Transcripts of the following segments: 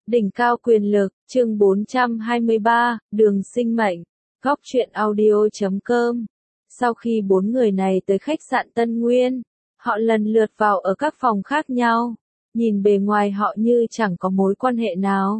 Đỉnh cao quyền lực, chương 423, đường sinh mệnh, góc truyện audio.com. Sau khi 4 người này tới khách sạn Tân Nguyên, họ lần lượt vào ở các phòng khác nhau, nhìn bề ngoài họ như chẳng có mối quan hệ nào.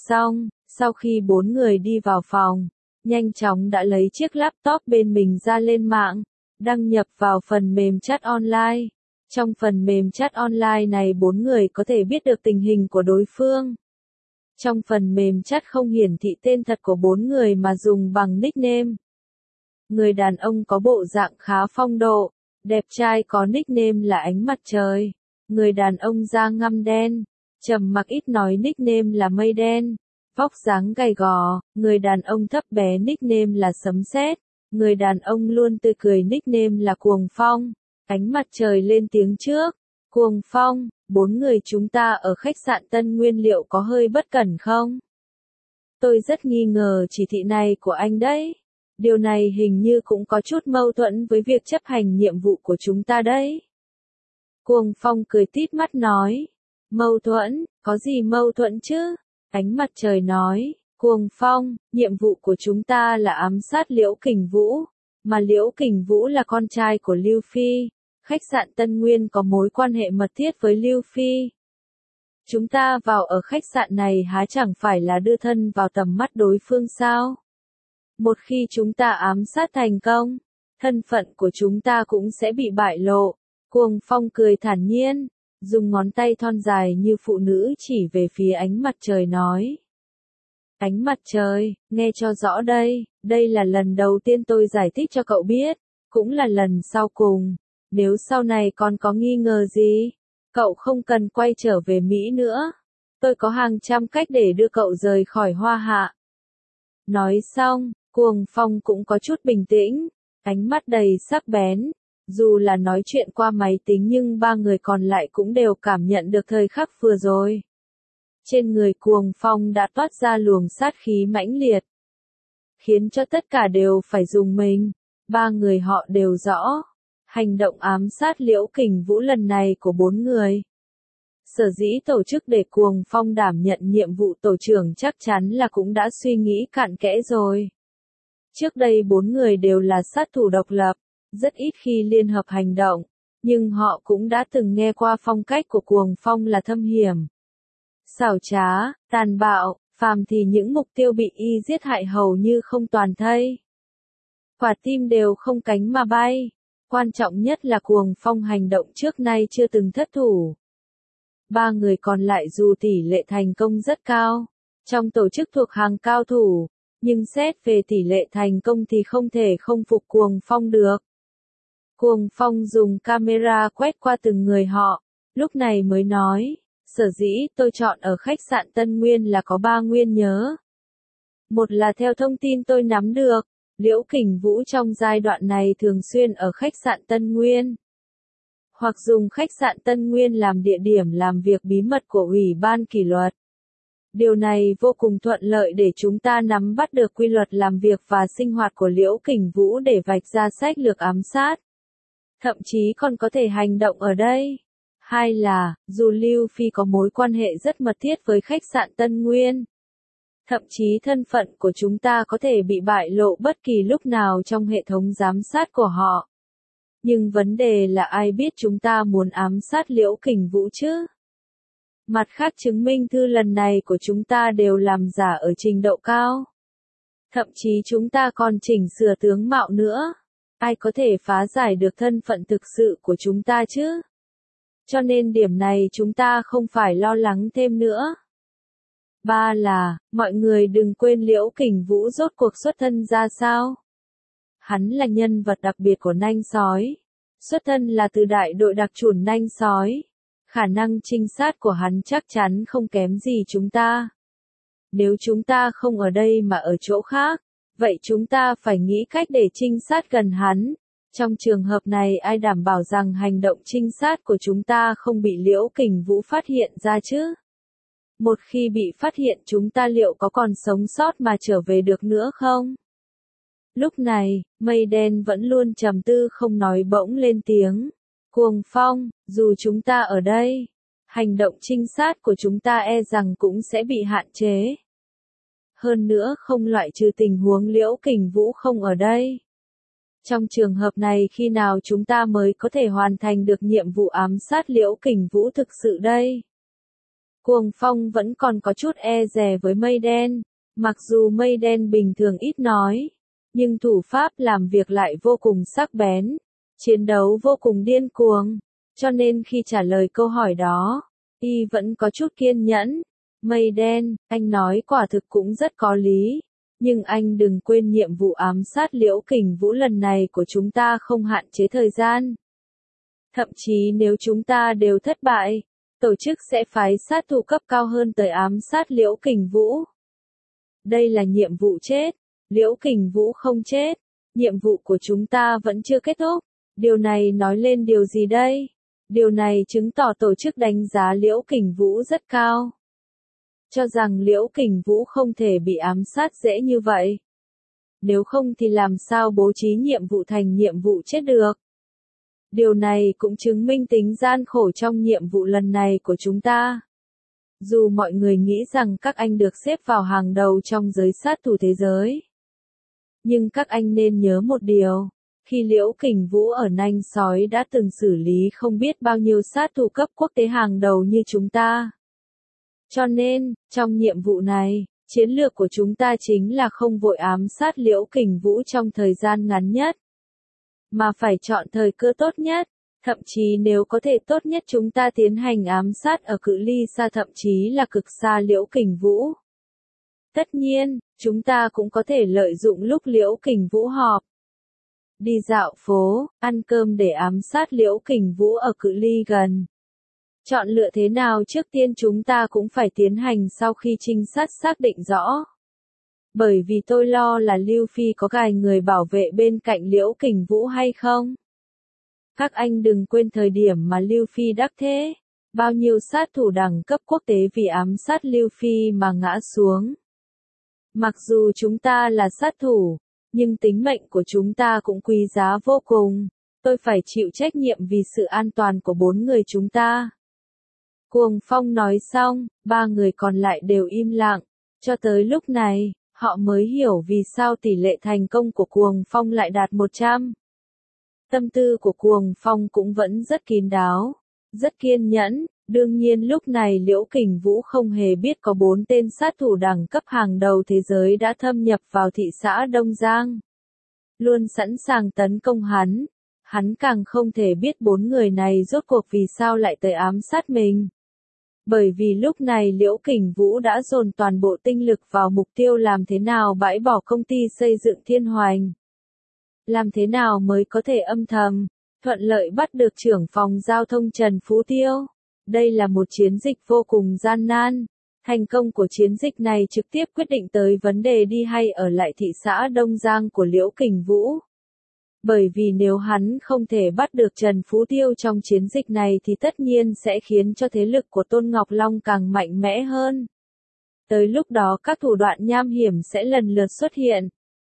Sau khi 4 người đi vào phòng, nhanh chóng đã lấy chiếc laptop bên mình ra lên mạng, đăng nhập vào phần mềm chat online. Trong phần mềm chat online này 4 người có thể biết được tình hình của đối phương. Trong phần mềm chat không hiển thị tên thật của 4 người mà dùng bằng nickname. Người đàn ông có bộ dạng khá phong độ, đẹp trai có nickname là Ánh Mặt Trời. Người đàn ông da ngăm đen, trầm mặc ít nói nickname là Mây Đen. Vóc dáng gầy gò, người đàn ông thấp bé nickname là Sấm Sét. Người đàn ông luôn tươi cười nickname là Cuồng Phong. Ánh Mặt Trời lên tiếng trước. Cuồng Phong, 4 người chúng ta ở khách sạn Tân Nguyên liệu có hơi bất cẩn không? Tôi rất nghi ngờ chỉ thị này của anh đấy. Điều này hình như cũng có chút mâu thuẫn với việc chấp hành nhiệm vụ của chúng ta đấy. Cuồng Phong cười tít mắt nói. Mâu thuẫn, có gì mâu thuẫn chứ? Ánh Mặt Trời nói. Cuồng Phong, nhiệm vụ của chúng ta là ám sát Liễu Kình Vũ, mà Liễu Kình Vũ là con trai của Lưu Phi. Khách sạn Tân Nguyên có mối quan hệ mật thiết với Lưu Phi. Chúng ta vào ở khách sạn này há chẳng phải là đưa thân vào tầm mắt đối phương sao? Một khi chúng ta ám sát thành công, thân phận của chúng ta cũng sẽ bị bại lộ. Cuồng Phong cười thản nhiên, dùng ngón tay thon dài như phụ nữ chỉ về phía Ánh Mặt Trời nói. Ánh Mặt Trời, nghe cho rõ đây là lần đầu tiên tôi giải thích cho cậu biết, cũng là lần sau cùng. Nếu sau này còn có nghi ngờ gì, cậu không cần quay trở về Mỹ nữa. Tôi có hàng trăm cách để đưa cậu rời khỏi Hoa Hạ. Nói xong, Cuồng Phong cũng có chút bình tĩnh, ánh mắt đầy sắc bén. Dù là nói chuyện qua máy tính nhưng 3 người còn lại cũng đều cảm nhận được thời khắc vừa rồi. Trên người Cuồng Phong đã toát ra luồng sát khí mãnh liệt, khiến cho tất cả đều phải dùng mình. 3 người họ đều rõ. Hành động ám sát Liễu Kình Vũ lần này của 4 người. Sở dĩ tổ chức để Cuồng Phong đảm nhận nhiệm vụ tổ trưởng chắc chắn là cũng đã suy nghĩ cặn kẽ rồi. Trước đây 4 người đều là sát thủ độc lập, rất ít khi liên hợp hành động, nhưng họ cũng đã từng nghe qua phong cách của Cuồng Phong là thâm hiểm, xảo trá, tàn bạo, phàm thì những mục tiêu bị y giết hại hầu như không toàn thây. Quả tim đều không cánh mà bay. Quan trọng nhất là Cuồng Phong hành động trước nay chưa từng thất thủ. 3 người còn lại dù tỷ lệ thành công rất cao, trong tổ chức thuộc hàng cao thủ, nhưng xét về tỷ lệ thành công thì không thể không phục Cuồng Phong được. Cuồng Phong dùng camera quét qua từng người họ, lúc này mới nói, sở dĩ tôi chọn ở khách sạn Tân Nguyên là có 3 nguyên nhớ. Một là theo thông tin tôi nắm được, Liễu Kình Vũ trong giai đoạn này thường xuyên ở khách sạn Tân Nguyên, hoặc dùng khách sạn Tân Nguyên làm địa điểm làm việc bí mật của Ủy ban kỷ luật. Điều này vô cùng thuận lợi để chúng ta nắm bắt được quy luật làm việc và sinh hoạt của Liễu Kình Vũ để vạch ra sách lược ám sát. Thậm chí còn có thể hành động ở đây. Hai là, dù Lưu Phi có mối quan hệ rất mật thiết với khách sạn Tân Nguyên, thậm chí thân phận của chúng ta có thể bị bại lộ bất kỳ lúc nào trong hệ thống giám sát của họ. Nhưng vấn đề là ai biết chúng ta muốn ám sát Liễu Kình Vũ chứ? Mặt khác chứng minh thư lần này của chúng ta đều làm giả ở trình độ cao. Thậm chí chúng ta còn chỉnh sửa tướng mạo nữa. Ai có thể phá giải được thân phận thực sự của chúng ta chứ? Cho nên điểm này chúng ta không phải lo lắng thêm nữa. 3 là, mọi người đừng quên Liễu Kình Vũ rốt cuộc xuất thân ra sao. Hắn là nhân vật đặc biệt của Nanh Sói. Xuất thân là từ đại đội đặc chủng Nanh Sói. Khả năng trinh sát của hắn chắc chắn không kém gì chúng ta. Nếu chúng ta không ở đây mà ở chỗ khác, vậy chúng ta phải nghĩ cách để trinh sát gần hắn. Trong trường hợp này ai đảm bảo rằng hành động trinh sát của chúng ta không bị Liễu Kình Vũ phát hiện ra chứ? Một khi bị phát hiện chúng ta liệu có còn sống sót mà trở về được nữa không? Lúc này, Mây Đen vẫn luôn trầm tư không nói bỗng lên tiếng. Cuồng Phong, dù chúng ta ở đây, hành động trinh sát của chúng ta e rằng cũng sẽ bị hạn chế. Hơn nữa không loại trừ tình huống Liễu Kình Vũ không ở đây. Trong trường hợp này khi nào chúng ta mới có thể hoàn thành được nhiệm vụ ám sát Liễu Kình Vũ thực sự đây? Cuồng Phong vẫn còn có chút e dè với Mây Đen, mặc dù Mây Đen bình thường ít nói, nhưng thủ pháp làm việc lại vô cùng sắc bén, chiến đấu vô cùng điên cuồng, cho nên khi trả lời câu hỏi đó, y vẫn có chút kiên nhẫn. Mây Đen, anh nói quả thực cũng rất có lý, nhưng anh đừng quên nhiệm vụ ám sát Liễu Kình Vũ lần này của chúng ta không hạn chế thời gian. Thậm chí nếu chúng ta đều thất bại, tổ chức sẽ phái sát thủ cấp cao hơn tới ám sát Liễu Kình Vũ. Đây là nhiệm vụ chết, Liễu Kình Vũ không chết, nhiệm vụ của chúng ta vẫn chưa kết thúc. Điều này nói lên điều gì đây? Điều này chứng tỏ tổ chức đánh giá Liễu Kình Vũ rất cao. Cho rằng Liễu Kình Vũ không thể bị ám sát dễ như vậy. Nếu không thì làm sao bố trí nhiệm vụ thành nhiệm vụ chết được? Điều này cũng chứng minh tính gian khổ trong nhiệm vụ lần này của chúng ta. Dù mọi người nghĩ rằng các anh được xếp vào hàng đầu trong giới sát thủ thế giới. Nhưng các anh nên nhớ một điều. Khi Liễu Kình Vũ ở Nanh Sói đã từng xử lý không biết bao nhiêu sát thủ cấp quốc tế hàng đầu như chúng ta. Cho nên, trong nhiệm vụ này, chiến lược của chúng ta chính là không vội ám sát Liễu Kình Vũ trong thời gian ngắn nhất. Mà phải chọn thời cơ tốt nhất, thậm chí nếu có thể tốt nhất chúng ta tiến hành ám sát ở cự ly xa thậm chí là cực xa Liễu Kình Vũ. Tất nhiên, chúng ta cũng có thể lợi dụng lúc Liễu Kình Vũ họp. Đi dạo phố, ăn cơm để ám sát Liễu Kình Vũ ở cự ly gần. Chọn lựa thế nào trước tiên chúng ta cũng phải tiến hành sau khi trinh sát xác định rõ. Bởi vì tôi lo là Lưu Phi có gài người bảo vệ bên cạnh Liễu Kình Vũ hay không. Các anh đừng quên thời điểm mà Lưu Phi đắc thế. Bao nhiêu sát thủ đẳng cấp quốc tế vì ám sát Lưu Phi mà ngã xuống. Mặc dù chúng ta là sát thủ, nhưng tính mệnh của chúng ta cũng quý giá vô cùng. Tôi phải chịu trách nhiệm vì sự an toàn của 4 người chúng ta. Cuồng Phong nói xong, 3 người còn lại đều im lặng. Cho tới lúc này, họ mới hiểu vì sao tỷ lệ thành công của Cuồng Phong lại đạt 100. Tâm tư của Cuồng Phong cũng vẫn rất kín đáo, rất kiên nhẫn. Đương nhiên lúc này Liễu Kình Vũ không hề biết có 4 tên sát thủ đẳng cấp hàng đầu thế giới đã thâm nhập vào thị xã Đông Giang. Luôn sẵn sàng tấn công hắn. Hắn càng không thể biết 4 người này rốt cuộc vì sao lại tới ám sát mình. Bởi vì lúc này Liễu Kình Vũ đã dồn toàn bộ tinh lực vào mục tiêu làm thế nào bãi bỏ công ty xây dựng Thiên Hoành. Làm thế nào mới có thể âm thầm, thuận lợi bắt được trưởng phòng giao thông Trần Phú Tiêu. Đây là một chiến dịch vô cùng gian nan. Thành công của chiến dịch này trực tiếp quyết định tới vấn đề đi hay ở lại thị xã Đông Giang của Liễu Kình Vũ. Bởi vì nếu hắn không thể bắt được Trần Phú Tiêu trong chiến dịch này thì tất nhiên sẽ khiến cho thế lực của Tôn Ngọc Long càng mạnh mẽ hơn. Tới lúc đó các thủ đoạn nham hiểm sẽ lần lượt xuất hiện.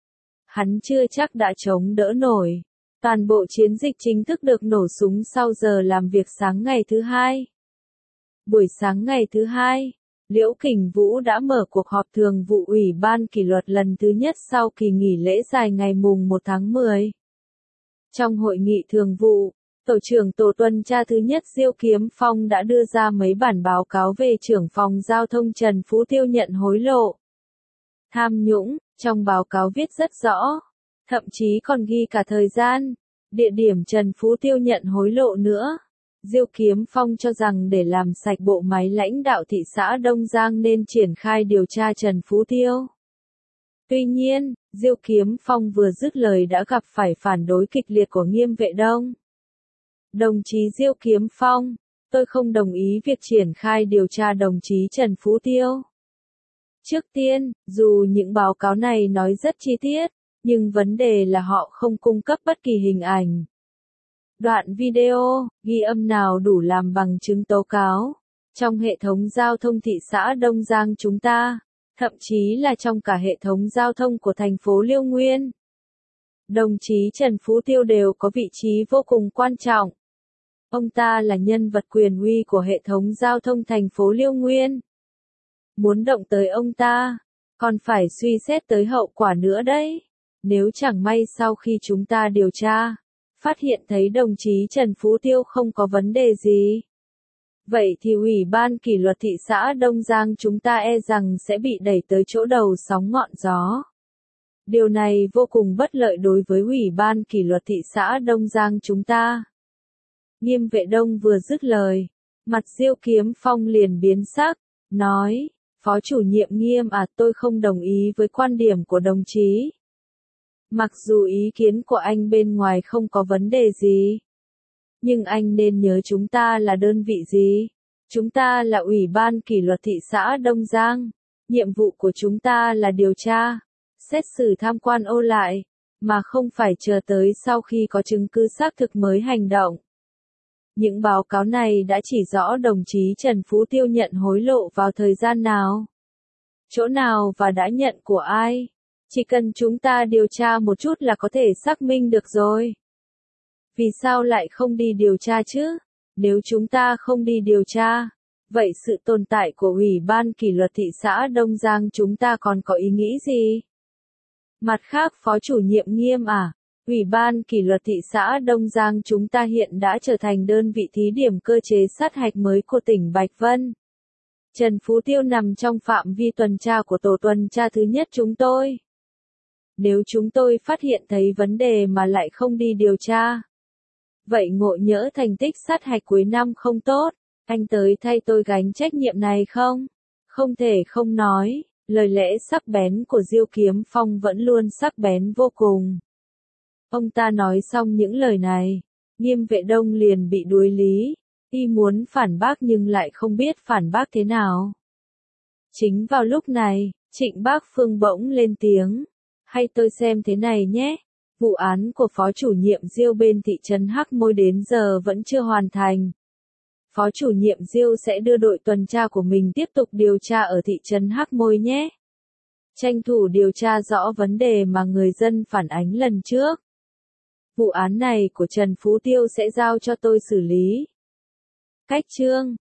Hắn chưa chắc đã chống đỡ nổi. Toàn bộ chiến dịch chính thức được nổ súng sau giờ làm việc sáng ngày thứ hai. Buổi sáng ngày thứ hai, Liễu Kình Vũ đã mở cuộc họp thường vụ Ủy ban kỷ luật lần thứ nhất sau kỳ nghỉ lễ dài ngày mùng 1 tháng 10. Trong hội nghị thường vụ, tổ trưởng tổ tuần tra thứ nhất Diêu Kiếm Phong đã đưa ra mấy bản báo cáo về trưởng phòng giao thông Trần Phú Tiêu nhận hối lộ, tham nhũng. Trong báo cáo viết rất rõ, thậm chí còn ghi cả thời gian, địa điểm Trần Phú Tiêu nhận hối lộ nữa. Diêu Kiếm Phong cho rằng để làm sạch bộ máy lãnh đạo thị xã Đông Giang nên triển khai điều tra Trần Phú Tiêu. Tuy nhiên, Diêu Kiếm Phong vừa dứt lời đã gặp phải phản đối kịch liệt của Nghiêm Vệ Đông. Đồng chí Diêu Kiếm Phong, tôi không đồng ý việc triển khai điều tra đồng chí Trần Phú Tiêu. Trước tiên, dù những báo cáo này nói rất chi tiết, nhưng vấn đề là họ không cung cấp bất kỳ hình ảnh, đoạn video, ghi âm nào đủ làm bằng chứng tố cáo. Trong hệ thống giao thông thị xã Đông Giang chúng ta, thậm chí là trong cả hệ thống giao thông của thành phố Liêu Nguyên, đồng chí Trần Phú Tiêu đều có vị trí vô cùng quan trọng. Ông ta là nhân vật quyền uy của hệ thống giao thông thành phố Liêu Nguyên. Muốn động tới ông ta, còn phải suy xét tới hậu quả nữa đấy. Nếu chẳng may sau khi chúng ta điều tra, phát hiện thấy đồng chí Trần Phú Tiêu không có vấn đề gì, vậy thì Ủy ban kỷ luật thị xã Đông Giang chúng ta e rằng sẽ bị đẩy tới chỗ đầu sóng ngọn gió. Điều này vô cùng bất lợi đối với Ủy ban kỷ luật thị xã Đông Giang chúng ta. Nghiêm Vệ Đông vừa dứt lời, mặt Diêu Kiếm Phong liền biến sắc, nói, Phó chủ nhiệm Nghiêm tôi không đồng ý với quan điểm của đồng chí. Mặc dù ý kiến của anh bên ngoài không có vấn đề gì, nhưng anh nên nhớ chúng ta là đơn vị gì? Chúng ta là Ủy ban kỷ luật thị xã Đông Giang. Nhiệm vụ của chúng ta là điều tra, xét xử tham quan ô lại, mà không phải chờ tới sau khi có chứng cứ xác thực mới hành động. Những báo cáo này đã chỉ rõ đồng chí Trần Phú Tiêu nhận hối lộ vào thời gian nào, chỗ nào và đã nhận của ai. Chỉ cần chúng ta điều tra một chút là có thể xác minh được rồi. Vì sao lại không đi điều tra chứ? Nếu chúng ta không đi điều tra, vậy sự tồn tại của Ủy ban kỷ luật thị xã Đông Giang chúng ta còn có ý nghĩ gì? Mặt khác Phó chủ nhiệm Nghiêm Ủy ban kỷ luật thị xã Đông Giang chúng ta hiện đã trở thành đơn vị thí điểm cơ chế sát hạch mới của tỉnh Bạch Vân. Trần Phú Tiêu nằm trong phạm vi tuần tra của tổ tuần tra thứ nhất chúng tôi. Nếu chúng tôi phát hiện thấy vấn đề mà lại không đi điều tra, vậy ngộ nhỡ thành tích sát hạch cuối năm không tốt, anh tới thay tôi gánh trách nhiệm này không? Không thể không nói, lời lẽ sắc bén của Diêu Kiếm Phong vẫn luôn sắc bén vô cùng. Ông ta nói xong những lời này, Nghiêm Vệ Đông liền bị đuối lý, y muốn phản bác nhưng lại không biết phản bác thế nào. Chính vào lúc này, Trịnh Bác Phương bỗng lên tiếng, hay tôi xem thế này nhé. Vụ án của Phó chủ nhiệm Diêu bên thị trấn Hắc Môi đến giờ vẫn chưa hoàn thành. Phó chủ nhiệm Diêu sẽ đưa đội tuần tra của mình tiếp tục điều tra ở thị trấn Hắc Môi nhé. Tranh thủ điều tra rõ vấn đề mà người dân phản ánh lần trước. Vụ án này của Trần Phú Tiêu sẽ giao cho tôi xử lý. Cách chương